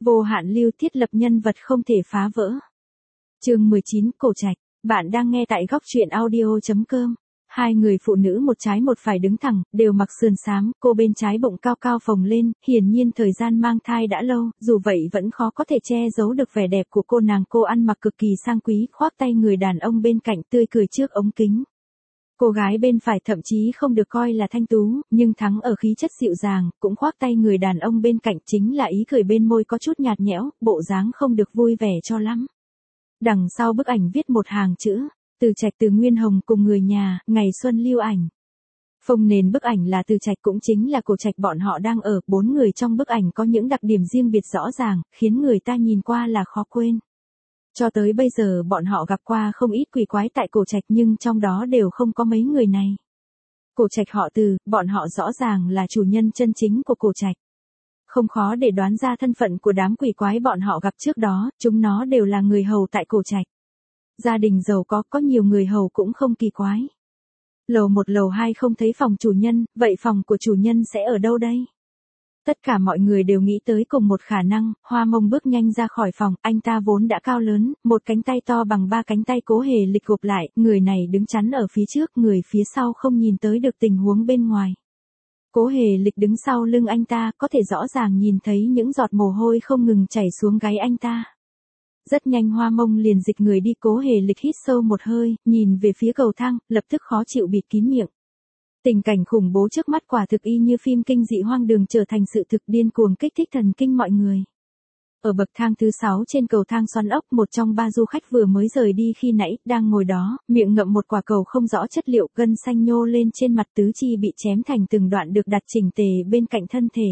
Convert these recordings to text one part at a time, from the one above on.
Vô hạn lưu thiết lập nhân vật không thể phá vỡ. Chương 19, Cổ Trạch. Bạn đang nghe tại góc truyện audio.com. Hai người phụ nữ một trái một phải đứng thẳng, đều mặc sườn xám, cô bên trái bụng cao cao phồng lên, hiển nhiên thời gian mang thai đã lâu, dù vậy vẫn khó có thể che giấu được vẻ đẹp của cô nàng. Cô ăn mặc cực kỳ sang quý, khoác tay người đàn ông bên cạnh tươi cười trước ống kính. Cô gái bên phải thậm chí không được coi là thanh tú, nhưng thắng ở khí chất dịu dàng, cũng khoác tay người đàn ông bên cạnh, chính là ý cười bên môi có chút nhạt nhẽo, bộ dáng không được vui vẻ cho lắm. Đằng sau bức ảnh viết một hàng chữ, Từ Trạch Từ Nguyên Hồng cùng người nhà, ngày xuân lưu ảnh. Phông nền bức ảnh là Từ Trạch, cũng chính là Cổ Trạch bọn họ đang ở, bốn người trong bức ảnh có những đặc điểm riêng biệt rõ ràng, khiến người ta nhìn qua là khó quên. Cho tới bây giờ bọn họ gặp qua không ít quỷ quái tại Cổ Trạch, nhưng trong đó đều không có mấy người này. Cổ Trạch họ Từ, bọn họ rõ ràng là chủ nhân chân chính của Cổ Trạch. Không khó để đoán ra thân phận của đám quỷ quái bọn họ gặp trước đó, chúng nó đều là người hầu tại Cổ Trạch. Gia đình giàu có nhiều người hầu cũng không kỳ quái. Lầu 1 lầu 2 không thấy phòng chủ nhân, vậy phòng của chủ nhân sẽ ở đâu đây? Tất cả mọi người đều nghĩ tới cùng một khả năng. Hoa Mông bước nhanh ra khỏi phòng, anh ta vốn đã cao lớn, một cánh tay to bằng ba cánh tay Cố Hề Lịch gộp lại, người này đứng chắn ở phía trước, người phía sau không nhìn tới được tình huống bên ngoài. Cố Hề Lịch đứng sau lưng anh ta, có thể rõ ràng nhìn thấy những giọt mồ hôi không ngừng chảy xuống gáy anh ta. Rất nhanh Hoa Mông liền dịch người đi. Cố Hề Lịch hít sâu một hơi, nhìn về phía cầu thang, lập tức khó chịu bịt kín miệng. Tình cảnh khủng bố trước mắt quả thực y như phim kinh dị hoang đường trở thành sự thực, điên cuồng kích thích thần kinh mọi người. Ở bậc thang thứ 6 trên cầu thang xoắn ốc, một trong ba du khách vừa mới rời đi khi nãy, đang ngồi đó, miệng ngậm một quả cầu không rõ chất liệu, gân xanh nhô lên trên mặt, tứ chi bị chém thành từng đoạn được đặt chỉnh tề bên cạnh thân thể.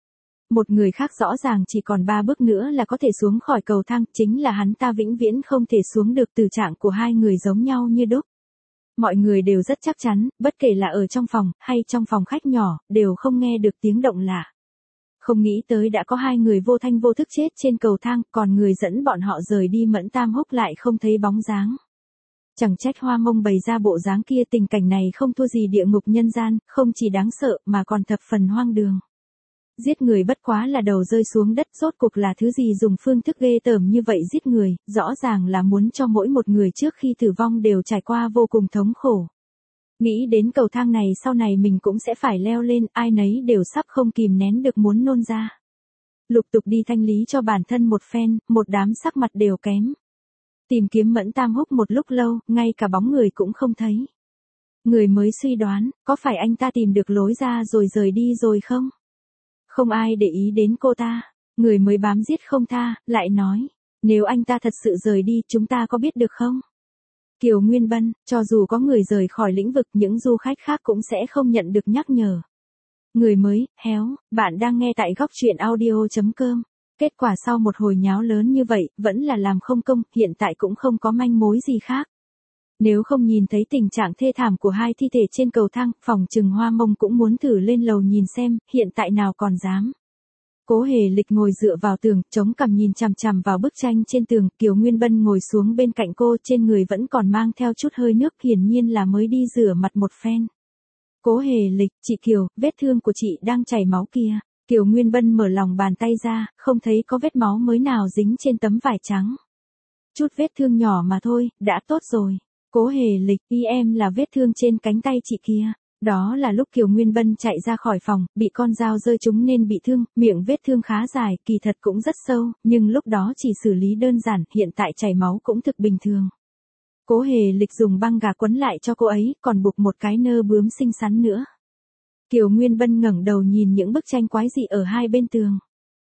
Một người khác rõ ràng chỉ còn 3 bước nữa là có thể xuống khỏi cầu thang, chính là hắn ta vĩnh viễn không thể xuống được. Từ trạng của hai người giống nhau như đúc. Mọi người đều rất chắc chắn, bất kể là ở trong phòng, hay trong phòng khách nhỏ, đều không nghe được tiếng động lạ. Không nghĩ tới đã có hai người vô thanh vô thức chết trên cầu thang, còn người dẫn bọn họ rời đi Mẫn Tam Húc lại không thấy bóng dáng. Chẳng trách Hoa Mông bày ra bộ dáng kia, tình cảnh này không thua gì địa ngục nhân gian, không chỉ đáng sợ mà còn thập phần hoang đường. Giết người bất quá là đầu rơi xuống đất, rốt cuộc là thứ gì dùng phương thức ghê tởm như vậy giết người, rõ ràng là muốn cho mỗi một người trước khi tử vong đều trải qua vô cùng thống khổ. Nghĩ đến cầu thang này sau này mình cũng sẽ phải leo lên, ai nấy đều sắp không kìm nén được muốn nôn ra. Lục tục đi thanh lý cho bản thân một phen, một đám sắc mặt đều kém. Tìm kiếm Mẫn Tam Húc một lúc lâu, ngay cả bóng người cũng không thấy. Người mới suy đoán, có phải anh ta tìm được lối ra rồi rời đi rồi không? Không ai để ý đến cô ta, người mới bám giết không tha, lại nói, nếu anh ta thật sự rời đi, chúng ta có biết được không? Kiều Nguyên Bân, cho dù có người rời khỏi lĩnh vực, những du khách khác cũng sẽ không nhận được nhắc nhở. Người mới, héo, bạn đang nghe tại góc truyện audio.com. Kết quả sau một hồi nháo lớn như vậy, vẫn là làm không công, hiện tại cũng không có manh mối gì khác. Nếu không nhìn thấy tình trạng thê thảm của hai thi thể trên cầu thang, phòng trừng Hoa Mông cũng muốn thử lên lầu nhìn xem, hiện tại nào còn dám. Cố Hề Lịch ngồi dựa vào tường, chống cằm nhìn chằm chằm vào bức tranh trên tường, Kiều Nguyên Bân ngồi xuống bên cạnh cô, trên người vẫn còn mang theo chút hơi nước, hiển nhiên là mới đi rửa mặt một phen. Cố Hề Lịch, chị Kiều, vết thương của chị đang chảy máu kìa. Kiều Nguyên Bân mở lòng bàn tay ra, không thấy có vết máu mới nào dính trên tấm vải trắng. Chút vết thương nhỏ mà thôi, đã tốt rồi. Cố Hề Lịch, em là vết thương trên cánh tay chị kia. Đó là lúc Kiều Nguyên Bân chạy ra khỏi phòng, bị con dao rơi trúng nên bị thương, miệng vết thương khá dài, kỳ thật cũng rất sâu, nhưng lúc đó chỉ xử lý đơn giản, hiện tại chảy máu cũng thực bình thường. Cố Hề Lịch dùng băng gạc quấn lại cho cô ấy, còn buộc một cái nơ bướm xinh xắn nữa. Kiều Nguyên Bân ngẩng đầu nhìn những bức tranh quái dị ở hai bên tường.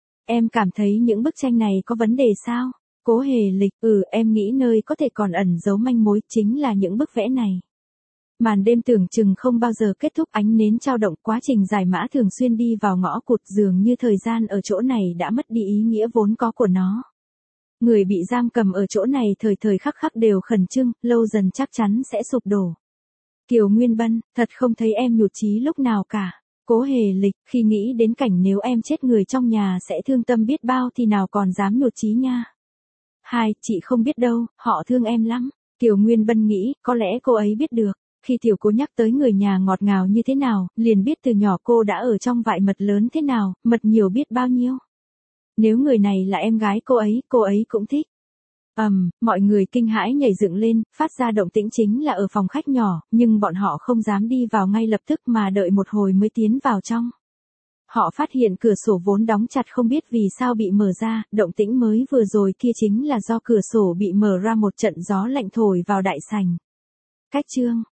Em cảm thấy những bức tranh này có vấn đề sao? Cố Hề Lịch, em nghĩ nơi có thể còn ẩn giấu manh mối chính là những bức vẽ này. Màn đêm tưởng chừng không bao giờ kết thúc, ánh nến trao động, quá trình giải mã thường xuyên đi vào ngõ cụt, dường như thời gian ở chỗ này đã mất đi ý nghĩa vốn có của nó. Người bị giam cầm ở chỗ này thời thời khắc khắc đều khẩn trương, lâu dần chắc chắn sẽ sụp đổ. Kiều Nguyên Bân, thật không thấy em nhụt chí lúc nào cả. Cố Hề Lịch, khi nghĩ đến cảnh nếu em chết người trong nhà sẽ thương tâm biết bao thì nào còn dám nhụt chí nha. Chị không biết đâu, họ thương em lắm. Kiều Nguyên Bân nghĩ, có lẽ cô ấy biết được. Khi tiểu cô nhắc tới người nhà ngọt ngào như thế nào, liền biết từ nhỏ cô đã ở trong vại mật lớn thế nào, mật nhiều biết bao nhiêu. Nếu người này là em gái cô ấy cũng thích. Mọi người kinh hãi nhảy dựng lên, phát ra động tĩnh chính là ở phòng khách nhỏ, nhưng bọn họ không dám đi vào ngay lập tức mà đợi một hồi mới tiến vào trong. Họ phát hiện cửa sổ vốn đóng chặt không biết vì sao bị mở ra, động tĩnh mới vừa rồi kia chính là do cửa sổ bị mở ra một trận gió lạnh thổi vào đại sảnh. Cách chương